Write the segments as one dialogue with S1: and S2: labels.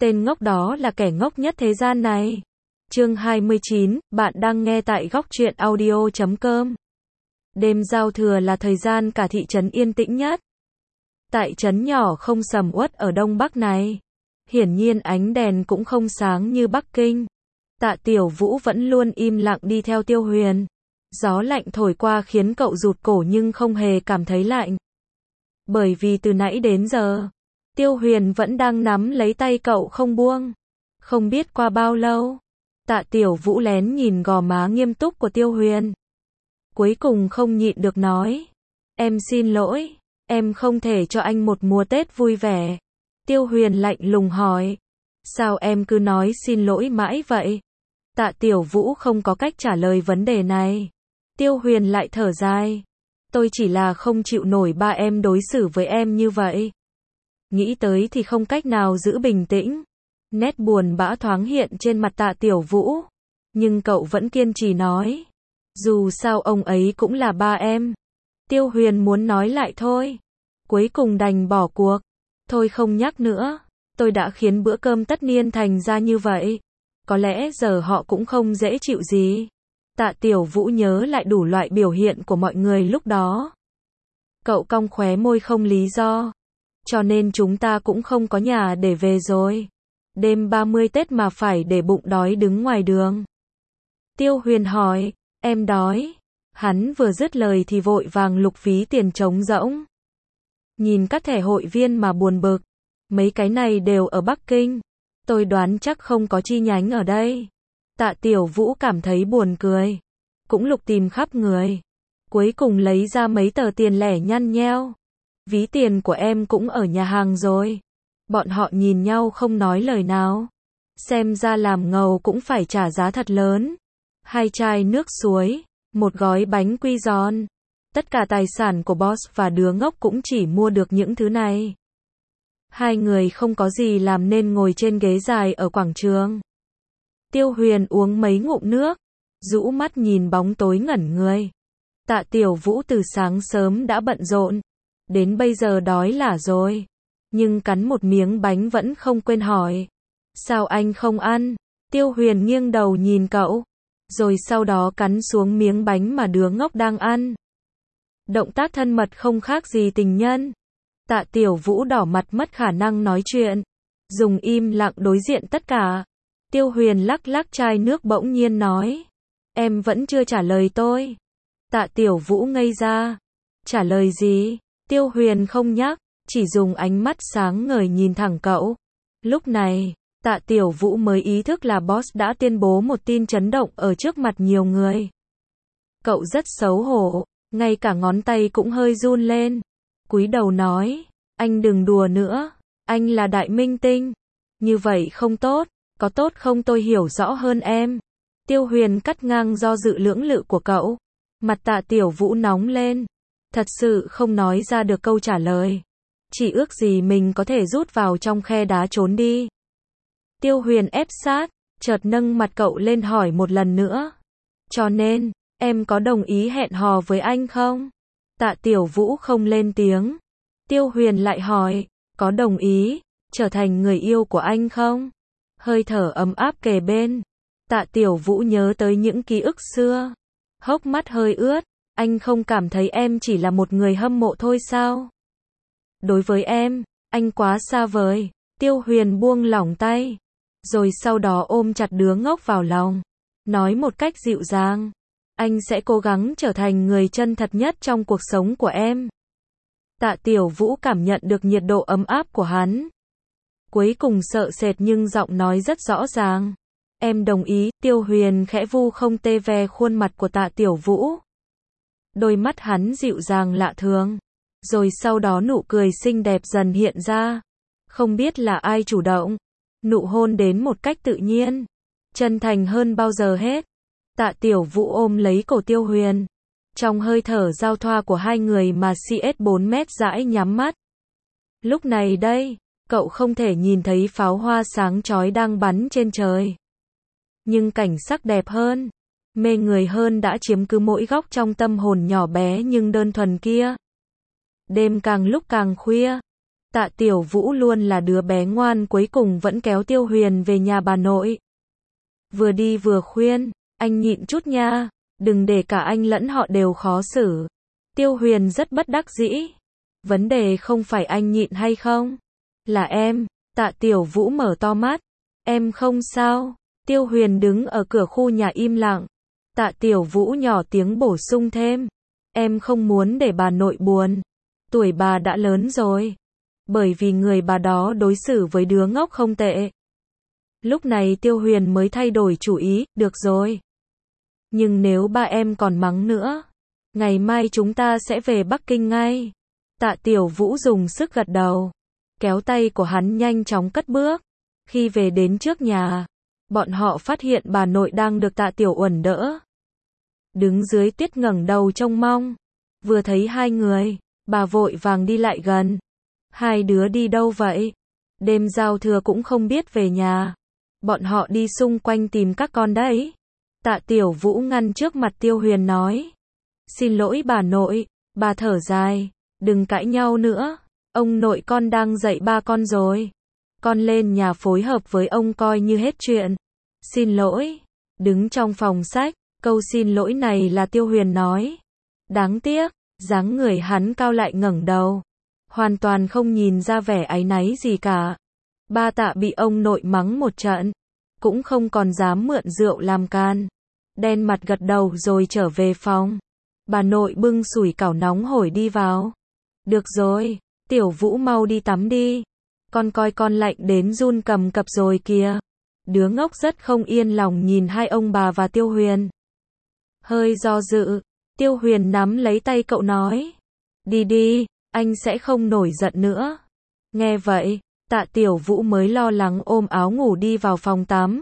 S1: Tên ngốc đó là kẻ ngốc nhất thế gian này. Chương 29, bạn đang nghe tại Góc Truyện Audio.com. Đêm giao thừa là thời gian cả thị trấn yên tĩnh nhất. Tại trấn nhỏ không sầm uất ở Đông Bắc này, hiển nhiên ánh đèn cũng không sáng như Bắc Kinh. Tạ Tiểu Vũ vẫn luôn im lặng đi theo Tiêu Huyền. Gió lạnh thổi qua khiến cậu rụt cổ nhưng không hề cảm thấy lạnh. Bởi vì từ nãy đến giờ, Tiêu Huyền vẫn đang nắm lấy tay cậu không buông. Không biết qua bao lâu, Tạ Tiểu Vũ lén nhìn gò má nghiêm túc của Tiêu Huyền. Cuối cùng không nhịn được nói, em xin lỗi, em không thể cho anh một mùa Tết vui vẻ. Tiêu Huyền lạnh lùng hỏi, sao em cứ nói xin lỗi mãi vậy? Tạ Tiểu Vũ không có cách trả lời vấn đề này. Tiêu Huyền lại thở dài, tôi chỉ là không chịu nổi ba em đối xử với em như vậy. Nghĩ tới thì không cách nào giữ bình tĩnh. Nét buồn bã thoáng hiện trên mặt Tạ Tiểu Vũ. Nhưng cậu vẫn kiên trì nói, dù sao ông ấy cũng là ba em. Tiêu Huyền muốn nói lại thôi, cuối cùng đành bỏ cuộc. Thôi không nhắc nữa, tôi đã khiến bữa cơm tất niên thành ra như vậy. Có lẽ giờ họ cũng không dễ chịu gì. Tạ Tiểu Vũ nhớ lại đủ loại biểu hiện của mọi người lúc đó. Cậu cong khóe môi không lý do. Cho nên chúng ta cũng không có nhà để về rồi. Đêm 30 Tết mà phải để bụng đói đứng ngoài đường. Tiêu Huyền hỏi, em đói. Hắn vừa dứt lời thì vội vàng lục ví tiền trống rỗng. Nhìn các thẻ hội viên mà buồn bực. Mấy cái này đều ở Bắc Kinh. Tôi đoán chắc không có chi nhánh ở đây. Tạ Tiểu Vũ cảm thấy buồn cười. Cũng lục tìm khắp người. Cuối cùng lấy ra mấy tờ tiền lẻ nhăn nheo. Ví tiền của em cũng ở nhà hàng rồi. Bọn họ nhìn nhau không nói lời nào. Xem ra làm ngầu cũng phải trả giá thật lớn. 2 chai nước suối, 1 gói bánh quy giòn. Tất cả tài sản của boss và đứa ngốc cũng chỉ mua được những thứ này. Hai người không có gì làm nên ngồi trên ghế dài ở quảng trường. Tiêu Huyền uống mấy ngụm nước, rũ mắt nhìn bóng tối ngẩn người. Tạ Tiểu Vũ từ sáng sớm đã bận rộn, đến bây giờ đói lả rồi. Nhưng cắn một miếng bánh vẫn không quên hỏi, sao anh không ăn? Tiêu Huyền nghiêng đầu nhìn cậu, rồi sau đó cắn xuống miếng bánh mà đứa ngốc đang ăn. Động tác thân mật không khác gì tình nhân. Tạ Tiểu Vũ đỏ mặt mất khả năng nói chuyện, dùng im lặng đối diện tất cả. Tiêu Huyền lắc lắc chai nước bỗng nhiên nói, em vẫn chưa trả lời tôi. Tạ Tiểu Vũ ngây ra, trả lời gì? Tiêu Huyền không nhắc, chỉ dùng ánh mắt sáng ngời nhìn thẳng cậu. Lúc này, Tạ Tiểu Vũ mới ý thức là boss đã tuyên bố một tin chấn động ở trước mặt nhiều người. Cậu rất xấu hổ, ngay cả ngón tay cũng hơi run lên. Cúi đầu nói, anh đừng đùa nữa, anh là đại minh tinh. Như vậy không tốt, có tốt không tôi hiểu rõ hơn em. Tiêu Huyền cắt ngang do dự lưỡng lự của cậu. Mặt Tạ Tiểu Vũ nóng lên. Thật sự không nói ra được câu trả lời. Chỉ ước gì mình có thể rút vào trong khe đá trốn đi. Tiêu Huyền ép sát, chợt nâng mặt cậu lên hỏi một lần nữa. Cho nên, em có đồng ý hẹn hò với anh không? Tạ Tiểu Vũ không lên tiếng. Tiêu Huyền lại hỏi, có đồng ý trở thành người yêu của anh không? Hơi thở ấm áp kề bên. Tạ Tiểu Vũ nhớ tới những ký ức xưa. Hốc mắt hơi ướt. Anh không cảm thấy em chỉ là một người hâm mộ thôi sao? Đối với em, anh quá xa vời. Tiêu Huyền buông lỏng tay, rồi sau đó ôm chặt đứa ngốc vào lòng, nói một cách dịu dàng, anh sẽ cố gắng trở thành người chân thật nhất trong cuộc sống của em. Tạ Tiểu Vũ cảm nhận được nhiệt độ ấm áp của hắn. Cuối cùng sợ sệt nhưng giọng nói rất rõ ràng. Em đồng ý. Tiêu Huyền khẽ vu không tê ve khuôn mặt của Tạ Tiểu Vũ. Đôi mắt hắn dịu dàng lạ thường. Rồi sau đó nụ cười xinh đẹp dần hiện ra. Không biết là ai chủ động. Nụ hôn đến một cách tự nhiên, chân thành hơn bao giờ hết. Tạ Tiểu Vũ ôm lấy cổ Tiêu Huyền. Trong hơi thở giao thoa của hai người mà CS 4 mét dãi nhắm mắt. Lúc này đây, cậu không thể nhìn thấy pháo hoa sáng chói đang bắn trên trời. Nhưng cảnh sắc đẹp hơn, mê người hơn đã chiếm cứ mỗi góc trong tâm hồn nhỏ bé nhưng đơn thuần kia. Đêm càng lúc càng khuya. Tạ Tiểu Vũ luôn là đứa bé ngoan cuối cùng vẫn kéo Tiêu Huyền về nhà bà nội. Vừa đi vừa khuyên, anh nhịn chút nha, đừng để cả anh lẫn họ đều khó xử. Tiêu Huyền rất bất đắc dĩ. Vấn đề không phải anh nhịn hay không, là em. Tạ Tiểu Vũ mở to mắt. Em không sao. Tiêu Huyền đứng ở cửa khu nhà im lặng. Tạ Tiểu Vũ nhỏ tiếng bổ sung thêm. Em không muốn để bà nội buồn. Tuổi bà đã lớn rồi. Bởi vì người bà đó đối xử với đứa ngốc không tệ. Lúc này Tiêu Huyền mới thay đổi chủ ý, được rồi. Nhưng nếu ba em còn mắng nữa, ngày mai chúng ta sẽ về Bắc Kinh ngay. Tạ Tiểu Vũ dùng sức gật đầu. Kéo tay của hắn nhanh chóng cất bước. Khi về đến trước nhà, bọn họ phát hiện bà nội đang được Tạ Tiểu Uẩn đỡ. Đứng dưới tuyết ngẩng đầu trông mong. Vừa thấy hai người, bà vội vàng đi lại gần. Hai đứa đi đâu vậy? Đêm giao thừa cũng không biết về nhà. Bọn họ đi xung quanh tìm các con đấy. Tạ Tiểu Vũ ngăn trước mặt Tiêu Huyền nói. Xin lỗi bà nội, bà thở dài. Đừng cãi nhau nữa. Ông nội con đang dạy ba con rồi. Con lên nhà phối hợp với ông coi như hết chuyện. Xin lỗi. Đứng trong phòng sách, câu xin lỗi này là Tiêu Huyền nói. Đáng tiếc, dáng người hắn cao lại ngẩng đầu. Hoàn toàn không nhìn ra vẻ áy náy gì cả. Ba Tạ bị ông nội mắng một trận. Cũng không còn dám mượn rượu làm can. Đen mặt gật đầu rồi trở về phòng. Bà nội bưng sủi cảo nóng hổi đi vào. Được rồi, Tiểu Vũ mau đi tắm đi. Con coi con lạnh đến run cầm cập rồi kìa. Đứa ngốc rất không yên lòng nhìn hai ông bà và Tiêu Huyền. Hơi do dự, Tiêu Huyền nắm lấy tay cậu nói. Đi đi, anh sẽ không nổi giận nữa. Nghe vậy, Tạ Tiểu Vũ mới lo lắng ôm áo ngủ đi vào phòng tắm.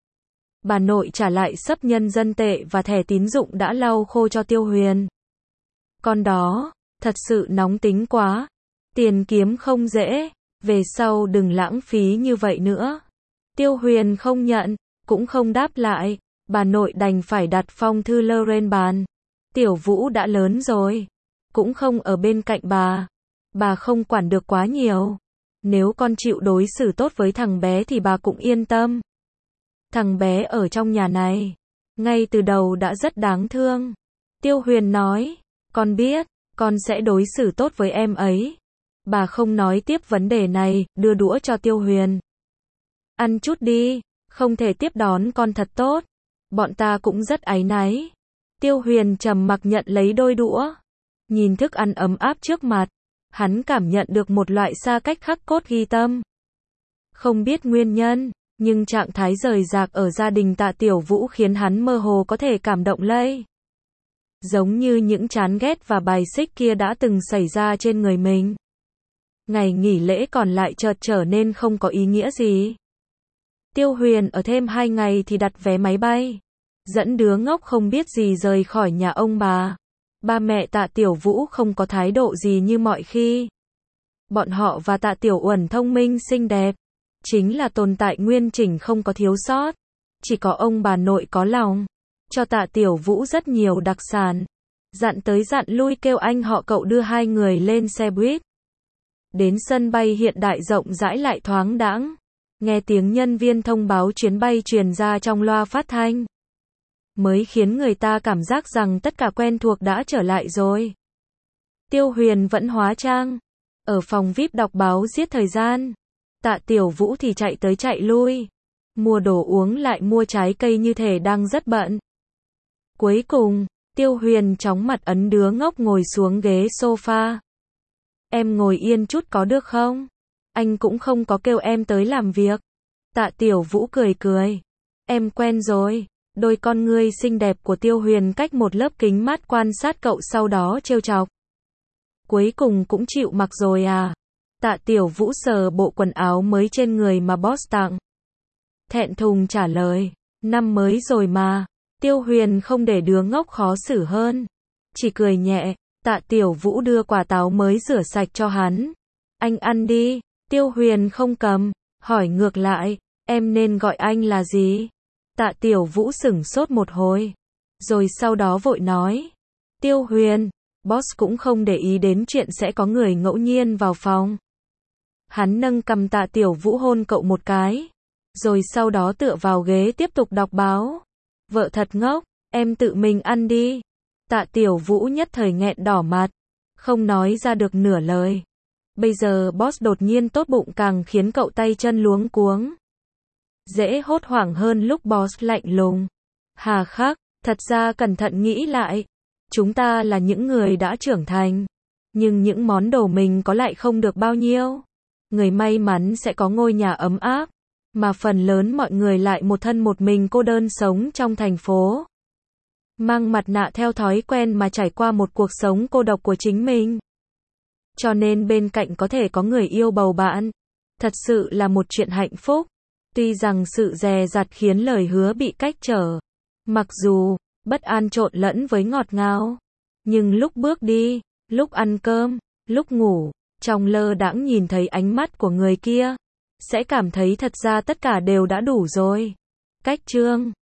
S1: Bà nội trả lại xấp nhân dân tệ và thẻ tín dụng đã lau khô cho Tiêu Huyền. Con đó, thật sự nóng tính quá. Tiền kiếm không dễ, về sau đừng lãng phí như vậy nữa. Tiêu Huyền không nhận, cũng không đáp lại. Bà nội đành phải đặt phong thư lên bàn. Tiểu Vũ đã lớn rồi, cũng không ở bên cạnh bà. Bà không quản được quá nhiều. Nếu con chịu đối xử tốt với thằng bé thì bà cũng yên tâm. Thằng bé ở trong nhà này, ngay từ đầu đã rất đáng thương. Tiêu Huyền nói, con biết, con sẽ đối xử tốt với em ấy. Bà không nói tiếp vấn đề này, đưa đũa cho Tiêu Huyền. Ăn chút đi, không thể tiếp đón con thật tốt. Bọn ta cũng rất áy náy. Tiêu Huyền trầm mặc nhận lấy đôi đũa. Nhìn thức ăn ấm áp trước mặt, hắn cảm nhận được một loại xa cách khắc cốt ghi tâm. Không biết nguyên nhân, nhưng trạng thái rời rạc ở gia đình Tạ Tiểu Vũ khiến hắn mơ hồ có thể cảm động lây. Giống như những chán ghét và bài xích kia đã từng xảy ra trên người mình. Ngày nghỉ lễ còn lại chợt trở nên không có ý nghĩa gì. Tiêu Huyền ở thêm 2 ngày thì đặt vé máy bay. Dẫn đứa ngốc không biết gì rời khỏi nhà ông bà. Ba mẹ Tạ Tiểu Vũ không có thái độ gì như mọi khi. Bọn họ và Tạ Tiểu Uẩn thông minh xinh đẹp. Chính là tồn tại nguyên chỉnh không có thiếu sót. Chỉ có ông bà nội có lòng. Cho Tạ Tiểu Vũ rất nhiều đặc sản. Dặn tới dặn lui kêu anh họ cậu đưa hai người lên xe buýt. Đến sân bay hiện đại rộng rãi lại thoáng đãng. Nghe tiếng nhân viên thông báo chuyến bay truyền ra trong loa phát thanh. Mới khiến người ta cảm giác rằng tất cả quen thuộc đã trở lại rồi. Tiêu Huyền vẫn hóa trang. Ở phòng VIP đọc báo giết thời gian. Tạ Tiểu Vũ thì chạy tới chạy lui. Mua đồ uống lại mua trái cây như thể đang rất bận. Cuối cùng, Tiêu Huyền chóng mặt ấn đứa ngốc ngồi xuống ghế sofa. Em ngồi yên chút có được không? Anh cũng không có kêu em tới làm việc. Tạ Tiểu Vũ cười cười. Em quen rồi. Đôi con ngươi xinh đẹp của Tiêu Huyền cách một lớp kính mát quan sát cậu sau đó trêu chọc. Cuối cùng cũng chịu mặc rồi à? Tạ Tiểu Vũ sờ bộ quần áo mới trên người mà boss tặng. Thẹn thùng trả lời. Năm mới rồi mà. Tiêu Huyền không để đứa ngốc khó xử hơn. Chỉ cười nhẹ. Tạ Tiểu Vũ đưa quả táo mới rửa sạch cho hắn. Anh ăn đi. Tiêu Huyền không cầm. Hỏi ngược lại. Em nên gọi anh là gì? Tạ Tiểu Vũ sửng sốt một hồi. Rồi sau đó vội nói. Tiêu Huyền. Boss cũng không để ý đến chuyện sẽ có người ngẫu nhiên vào phòng. Hắn nâng cằm Tạ Tiểu Vũ hôn cậu một cái, rồi sau đó tựa vào ghế tiếp tục đọc báo. Vợ thật ngốc, em tự mình ăn đi. Tạ Tiểu Vũ nhất thời nghẹn đỏ mặt, không nói ra được nửa lời. Bây giờ boss đột nhiên tốt bụng càng khiến cậu tay chân luống cuống. Dễ hốt hoảng hơn lúc boss lạnh lùng. Hà khắc, thật ra cẩn thận nghĩ lại, chúng ta là những người đã trưởng thành, nhưng những món đồ mình có lại không được bao nhiêu. Người may mắn sẽ có ngôi nhà ấm áp, mà phần lớn mọi người lại một thân một mình cô đơn sống trong thành phố. Mang mặt nạ theo thói quen mà trải qua một cuộc sống cô độc của chính mình. Cho nên bên cạnh có thể có người yêu bầu bạn, thật sự là một chuyện hạnh phúc. Tuy rằng sự dè dặt khiến lời hứa bị cách trở, mặc dù bất an trộn lẫn với ngọt ngào, nhưng lúc bước đi, lúc ăn cơm, lúc ngủ, trong lơ đãng nhìn thấy ánh mắt của người kia, sẽ cảm thấy thật ra tất cả đều đã đủ rồi. Cách chương